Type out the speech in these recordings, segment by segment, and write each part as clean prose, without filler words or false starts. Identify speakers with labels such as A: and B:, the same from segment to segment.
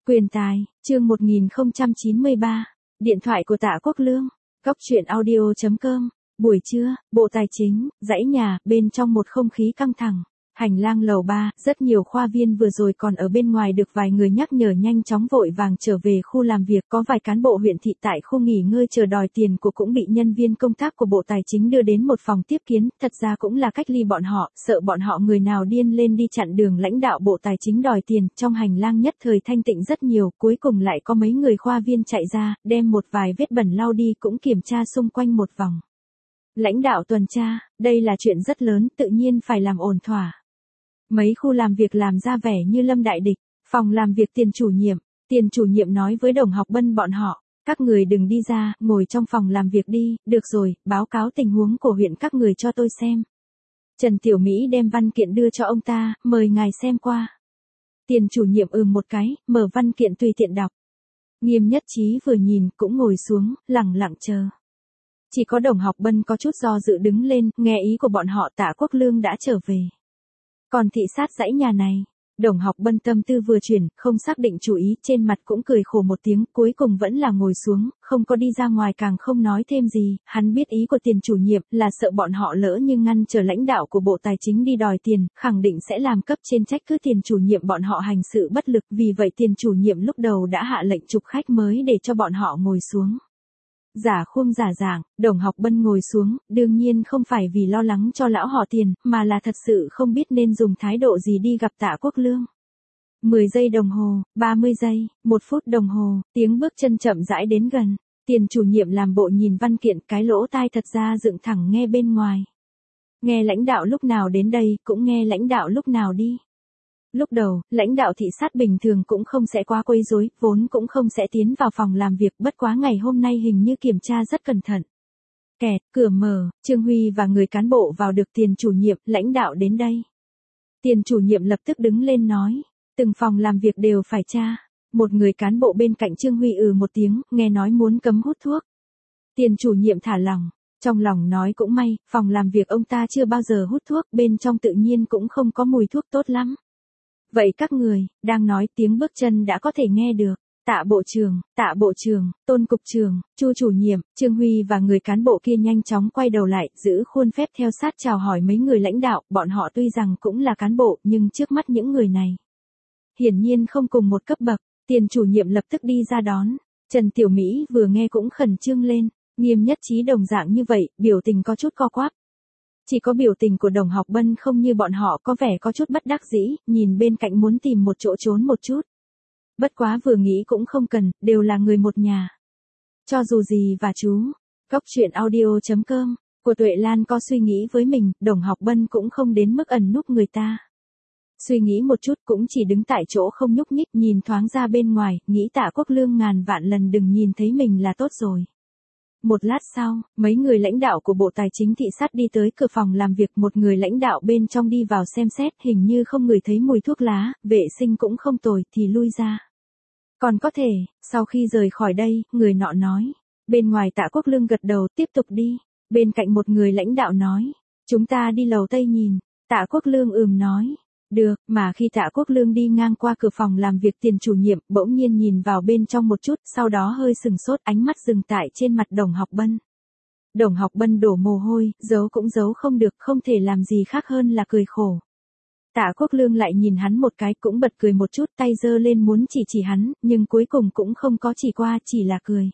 A: Quyền tài, chương 1093, điện thoại của Tạ Quốc Lương, Cóc truyện audio.com, buổi trưa, Bộ Tài chính, dãy nhà, bên trong một không khí căng thẳng. Hành lang lầu 3, rất nhiều khoa viên vừa rồi còn ở bên ngoài được vài người nhắc nhở nhanh chóng vội vàng trở về khu làm việc. Có vài cán bộ huyện thị tại khu nghỉ ngơi chờ đòi tiền của cũng bị nhân viên công tác của Bộ Tài chính đưa đến một phòng tiếp kiến. Thật ra cũng là cách ly bọn họ, sợ bọn họ người nào điên lên đi chặn đường lãnh đạo Bộ Tài chính đòi tiền. Trong hành lang nhất thời thanh tịnh rất nhiều, cuối cùng lại có mấy người khoa viên chạy ra, đem một vài vết bẩn lau đi cũng kiểm tra xung quanh một vòng. Lãnh đạo tuần tra, đây là chuyện rất lớn, tự nhiên phải làm ổn thỏa. Mấy khu làm việc làm ra vẻ như lâm đại địch, phòng làm việc tiền chủ nhiệm nói với Đồng Học Bân bọn họ, các người đừng đi ra, ngồi trong phòng làm việc đi, được rồi, báo cáo tình huống của huyện các người cho tôi xem. Trần Tiểu Mỹ đem văn kiện đưa cho ông ta, mời ngài xem qua. Tiền chủ nhiệm một cái, mở văn kiện tùy tiện đọc. Nghiêm Nhất Trí vừa nhìn cũng ngồi xuống, lẳng lặng chờ. Chỉ có Đồng Học Bân có chút do dự đứng lên, nghe ý của bọn họ. Tạ Quốc Lương đã trở về. Còn thị sát dãy nhà này, Đồng Học Bân tâm tư vừa chuyển, không xác định chủ ý, trên mặt cũng cười khổ một tiếng, cuối cùng vẫn là ngồi xuống, không có đi ra ngoài càng không nói thêm gì. Hắn biết ý của tiền chủ nhiệm là sợ bọn họ lỡ như ngăn trở lãnh đạo của Bộ Tài chính đi đòi tiền, khẳng định sẽ làm cấp trên trách cứ tiền chủ nhiệm bọn họ hành sự bất lực, vì vậy tiền chủ nhiệm lúc đầu đã hạ lệnh chụp khách mới để cho bọn họ ngồi xuống. Giả khuôn giả dạng, Đồng Học Bân ngồi xuống, đương nhiên không phải vì lo lắng cho lão họ tiền, mà là thật sự không biết nên dùng thái độ gì đi gặp Tạ Quốc Lương. 10 giây đồng hồ, 30 giây, 1 phút đồng hồ, tiếng bước chân chậm rãi đến gần. Tiền chủ nhiệm làm bộ nhìn văn kiện, cái lỗ tai thật ra dựng thẳng nghe bên ngoài. Nghe lãnh đạo lúc nào đến đây, cũng nghe lãnh đạo lúc nào đi. Lúc đầu, lãnh đạo thị sát bình thường cũng không sẽ quá quấy rối, vốn cũng không sẽ tiến vào phòng làm việc, bất quá ngày hôm nay hình như kiểm tra rất cẩn thận. Kẹt, cửa mở, Trương Huy và người cán bộ vào được. Tiền chủ nhiệm, lãnh đạo đến đây. Tiền chủ nhiệm lập tức đứng lên nói, từng phòng làm việc đều phải tra. Một người cán bộ bên cạnh Trương Huy một tiếng, nghe nói muốn cấm hút thuốc. Tiền chủ nhiệm thả lỏng, trong lòng nói cũng may, phòng làm việc ông ta chưa bao giờ hút thuốc, bên trong tự nhiên cũng không có mùi thuốc tốt lắm. Vậy các người, đang nói, tiếng bước chân đã có thể nghe được. Tạ bộ trưởng, Tôn cục trưởng, Chu chủ nhiệm, Trương Huy và người cán bộ kia nhanh chóng quay đầu lại, giữ khuôn phép theo sát chào hỏi mấy người lãnh đạo. Bọn họ tuy rằng cũng là cán bộ, nhưng trước mắt những người này hiển nhiên không cùng một cấp bậc. Tiền chủ nhiệm lập tức đi ra đón. Trần Tiểu Mỹ vừa nghe cũng khẩn trương lên. Nghiêm Nhất Trí đồng dạng như vậy, biểu tình có chút co quắp. Chỉ có biểu tình của Đồng Học Bân không như bọn họ, có vẻ có chút bất đắc dĩ, nhìn bên cạnh muốn tìm một chỗ trốn một chút. Bất quá vừa nghĩ cũng không cần, đều là người một nhà. Cho dù gì và chú, Cóc truyện audio.com, của Tuệ Lan có suy nghĩ với mình, Đồng Học Bân cũng không đến mức ẩn núp người ta. Suy nghĩ một chút cũng chỉ đứng tại chỗ không nhúc nhích, nhìn thoáng ra bên ngoài, nghĩ Tạ Quốc Lương ngàn vạn lần đừng nhìn thấy mình là tốt rồi. Một lát sau, mấy người lãnh đạo của Bộ Tài chính thị sát đi tới cửa phòng làm việc. Một người lãnh đạo bên trong đi vào xem xét, hình như không ngửi thấy mùi thuốc lá, vệ sinh cũng không tồi, thì lui ra. Còn có thể, sau khi rời khỏi đây, người nọ nói. Bên ngoài Tạ Quốc Lương gật đầu, tiếp tục đi. Bên cạnh một người lãnh đạo nói, chúng ta đi lầu Tây nhìn. Tạ Quốc Lương nói. Được, mà khi Tạ Quốc Lương đi ngang qua cửa phòng làm việc tiền chủ nhiệm, bỗng nhiên nhìn vào bên trong một chút, sau đó hơi sừng sốt, ánh mắt dừng tại trên mặt Đồng Học Bân. Đồng Học Bân đổ mồ hôi, giấu cũng giấu không được, không thể làm gì khác hơn là cười khổ. Tạ Quốc Lương lại nhìn hắn một cái, cũng bật cười một chút, tay giơ lên muốn chỉ hắn, nhưng cuối cùng cũng không có chỉ qua, chỉ là cười.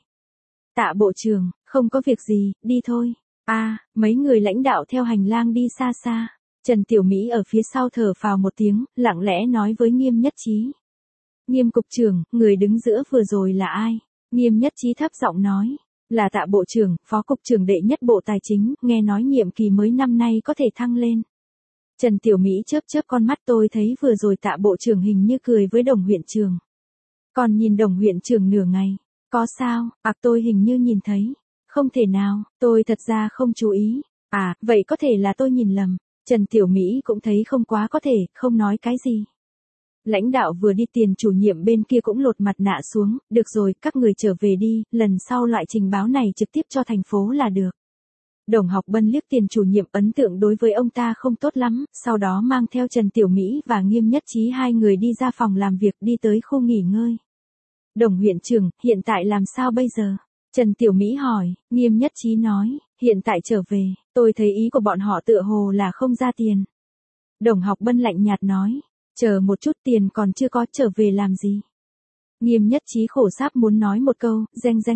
A: Tạ bộ trưởng, không có việc gì, đi thôi. Mấy người lãnh đạo theo hành lang đi xa xa. Trần Tiểu Mỹ ở phía sau thở phào một tiếng, lặng lẽ nói với Nghiêm Nhất Trí. Nghiêm cục trưởng, người đứng giữa vừa rồi là ai? Nghiêm Nhất Trí thấp giọng nói, là Tạ bộ trưởng, phó cục trưởng đệ nhất Bộ Tài chính, nghe nói nhiệm kỳ mới năm nay có thể thăng lên. Trần Tiểu Mỹ chớp con mắt, tôi thấy vừa rồi Tạ bộ trưởng hình như cười với Đồng huyện trưởng. Còn nhìn Đồng huyện trưởng nửa ngày, có sao? Tôi hình như nhìn thấy. Không thể nào, tôi thật ra không chú ý. Vậy có thể là tôi nhìn lầm. Trần Tiểu Mỹ cũng thấy không quá có thể, không nói cái gì. Lãnh đạo vừa đi, tiền chủ nhiệm bên kia cũng lột mặt nạ xuống, được rồi, các người trở về đi, lần sau loại trình báo này trực tiếp cho thành phố là được. Đồng Học Bân liếc tiền chủ nhiệm, ấn tượng đối với ông ta không tốt lắm, sau đó mang theo Trần Tiểu Mỹ và Nghiêm Nhất Trí hai người đi ra phòng làm việc, đi tới khu nghỉ ngơi. Đồng huyện trưởng, hiện tại làm sao bây giờ? Trần Tiểu Mỹ hỏi, Nghiêm Nhất Chí nói, hiện tại trở về, tôi thấy ý của bọn họ tựa hồ là không ra tiền. Đồng Học Bân lạnh nhạt nói, chờ một chút, tiền còn chưa có, trở về làm gì? Nghiêm Nhất Chí khổ sáp muốn nói một câu,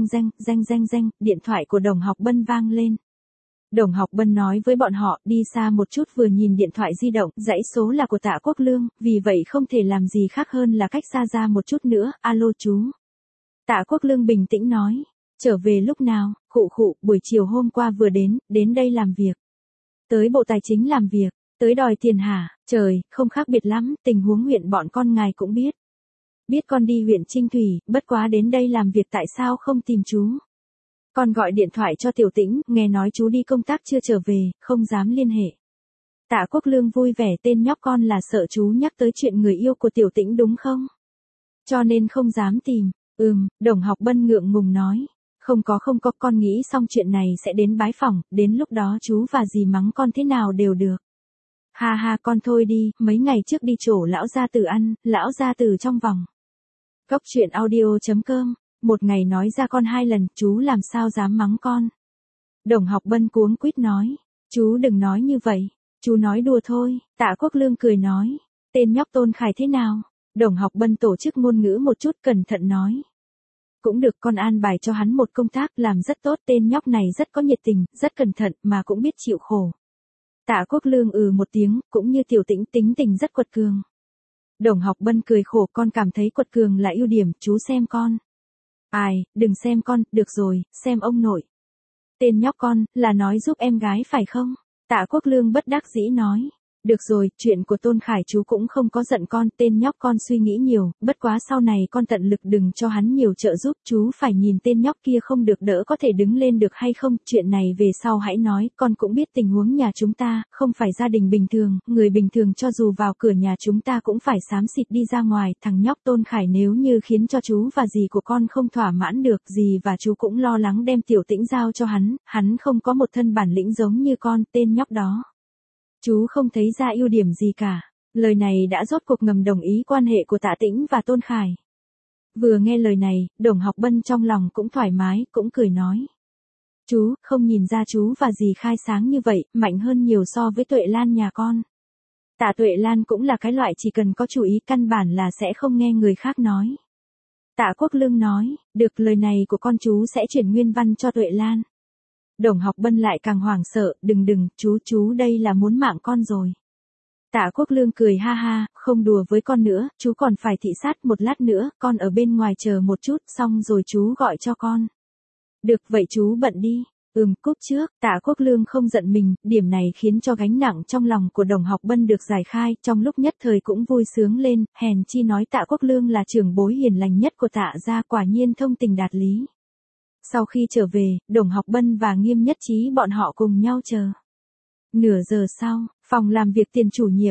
A: reng, điện thoại của Đồng Học Bân vang lên. Đồng Học Bân nói với bọn họ, đi xa một chút, vừa nhìn điện thoại di động, dãy số là của Tạ Quốc Lương, vì vậy không thể làm gì khác hơn là cách xa ra một chút nữa, alo chú. Tạ Quốc Lương bình tĩnh nói, trở về lúc nào? Khụ, buổi chiều hôm qua vừa đến đây làm việc. Tới Bộ Tài chính làm việc, tới đòi tiền hả? Trời, không khác biệt lắm, tình huống huyện bọn con ngài cũng biết. Biết con đi huyện Trinh Thủy, bất quá đến đây làm việc tại sao không tìm chú? Con gọi điện thoại cho Tiểu Tĩnh, nghe nói chú đi công tác chưa trở về, không dám liên hệ. Tạ Quốc Lương vui vẻ, tên nhóc con là sợ chú nhắc tới chuyện người yêu của Tiểu Tĩnh đúng không? Cho nên không dám tìm. Đồng Học Bân ngượng ngùng nói. Không có, con nghĩ xong chuyện này sẽ đến bái phỏng, đến lúc đó chú và dì mắng con thế nào đều được. Ha, con thôi đi, mấy ngày trước đi chỗ lão gia tử ăn, lão gia tử trong vòng. Cốc truyện audio.com, một ngày nói ra con 2 lần, chú làm sao dám mắng con. Đồng Học Bân cuống quýt nói, chú đừng nói như vậy, chú nói đùa thôi. Tạ Quốc Lương cười nói, tên nhóc Tôn Khải thế nào? Đồng Học Bân tổ chức ngôn ngữ một chút, cẩn thận nói. Cũng được, con an bài cho hắn một công tác, làm rất tốt, tên nhóc này rất có nhiệt tình, rất cẩn thận, mà cũng biết chịu khổ. Tạ Quốc Lương một tiếng, cũng như Tiểu Tĩnh tính tình rất quật cường. Đồng Học Bân cười khổ, con cảm thấy quật cường là ưu điểm, chú xem con. Ai, đừng xem con, được rồi, xem ông nội. Tên nhóc con, là nói giúp em gái phải không? Tạ Quốc Lương bất đắc dĩ nói. Được rồi, chuyện của Tôn Khải chú cũng không có giận con, tên nhóc con suy nghĩ nhiều, bất quá sau này con tận lực đừng cho hắn nhiều trợ giúp, chú phải nhìn tên nhóc kia không được đỡ có thể đứng lên được hay không, chuyện này về sau hãy nói, con cũng biết tình huống nhà chúng ta, không phải gia đình bình thường, người bình thường cho dù vào cửa nhà chúng ta cũng phải xám xịt đi ra ngoài, thằng nhóc Tôn Khải nếu như khiến cho chú và dì của con không thỏa mãn được, dì và chú cũng lo lắng đem Tiểu Tĩnh giao cho hắn không có một thân bản lĩnh giống như con, tên nhóc đó. Chú không thấy ra ưu điểm gì cả. Lời này đã rốt cuộc ngầm đồng ý quan hệ của Tạ Tĩnh và Tôn Khải. Vừa nghe lời này, Đồng Học Bân trong lòng cũng thoải mái, cũng cười nói. Chú, không nhìn ra chú và dì khai sáng như vậy, mạnh hơn nhiều so với Tuệ Lan nhà con. Tạ Tuệ Lan cũng là cái loại chỉ cần có chú ý căn bản là sẽ không nghe người khác nói. Tạ Quốc Lương nói, được, lời này của con chú sẽ chuyển nguyên văn cho Tuệ Lan. Đồng Học Bân lại càng hoảng sợ, đừng, chú đây là muốn mạng con rồi. Tạ Quốc Lương cười ha, không đùa với con nữa, chú còn phải thị sát một lát nữa, con ở bên ngoài chờ một chút, xong rồi chú gọi cho con. Được, vậy chú bận đi. Cúp trước. Tạ Quốc Lương không giận mình, điểm này khiến cho gánh nặng trong lòng của Đồng Học Bân được giải khai, trong lúc nhất thời cũng vui sướng lên, hèn chi nói Tạ Quốc Lương là trưởng bối hiền lành nhất của Tạ gia, quả nhiên thông tình đạt lý. Sau khi trở về, Đồng Học Bân và Nghiêm Nhất Chí bọn họ cùng nhau chờ. Nửa giờ sau, phòng làm việc tiền chủ nhiệm,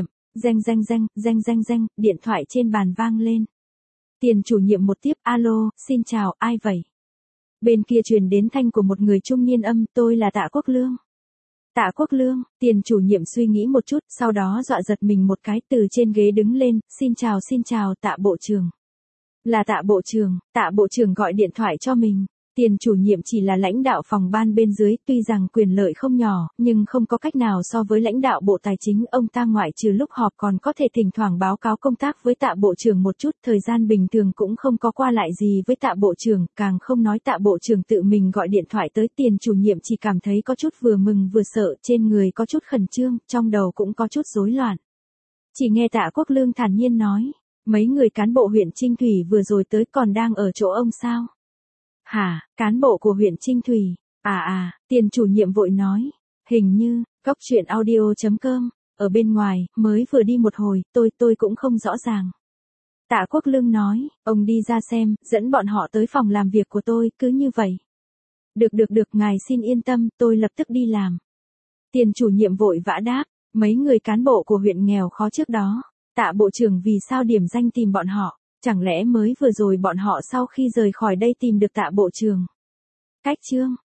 A: reng, điện thoại trên bàn vang lên. Tiền chủ nhiệm một tiếp, alo, xin chào, ai vậy? Bên kia truyền đến thanh của một người trung niên âm, tôi là Tạ Quốc Lương. Tạ Quốc Lương, tiền chủ nhiệm suy nghĩ một chút, sau đó dọa giật mình một cái, từ trên ghế đứng lên, xin chào, Tạ Bộ trưởng. Là Tạ Bộ trưởng gọi điện thoại cho mình. Tiền chủ nhiệm chỉ là lãnh đạo phòng ban bên dưới, tuy rằng quyền lợi không nhỏ, nhưng không có cách nào so với lãnh đạo Bộ Tài chính, ông ta ngoại trừ lúc họp còn có thể thỉnh thoảng báo cáo công tác với Tạ Bộ trưởng một chút, thời gian bình thường cũng không có qua lại gì với Tạ Bộ trưởng, càng không nói Tạ Bộ trưởng tự mình gọi điện thoại tới. Tiền chủ nhiệm chỉ cảm thấy có chút vừa mừng vừa sợ, trên người có chút khẩn trương, trong đầu cũng có chút rối loạn. Chỉ nghe Tạ Quốc Lương thản nhiên nói, mấy người cán bộ huyện Trinh Thủy vừa rồi tới còn đang ở chỗ ông sao? Hả, cán bộ của huyện Trinh Thủy? Tiền chủ nhiệm vội nói. Hình như, cốc truyện audio.com, ở bên ngoài, mới vừa đi một hồi, tôi cũng không rõ ràng. Tạ Quốc Lương nói, ông đi ra xem, dẫn bọn họ tới phòng làm việc của tôi, cứ như vậy. Được, ngài xin yên tâm, tôi lập tức đi làm. Tiền chủ nhiệm vội vã đáp, mấy người cán bộ của huyện nghèo khó trước đó, Tạ Bộ trưởng vì sao điểm danh tìm bọn họ? Chẳng lẽ mới vừa rồi bọn họ sau khi rời khỏi đây tìm được Tạ Bộ trưởng? Cách chương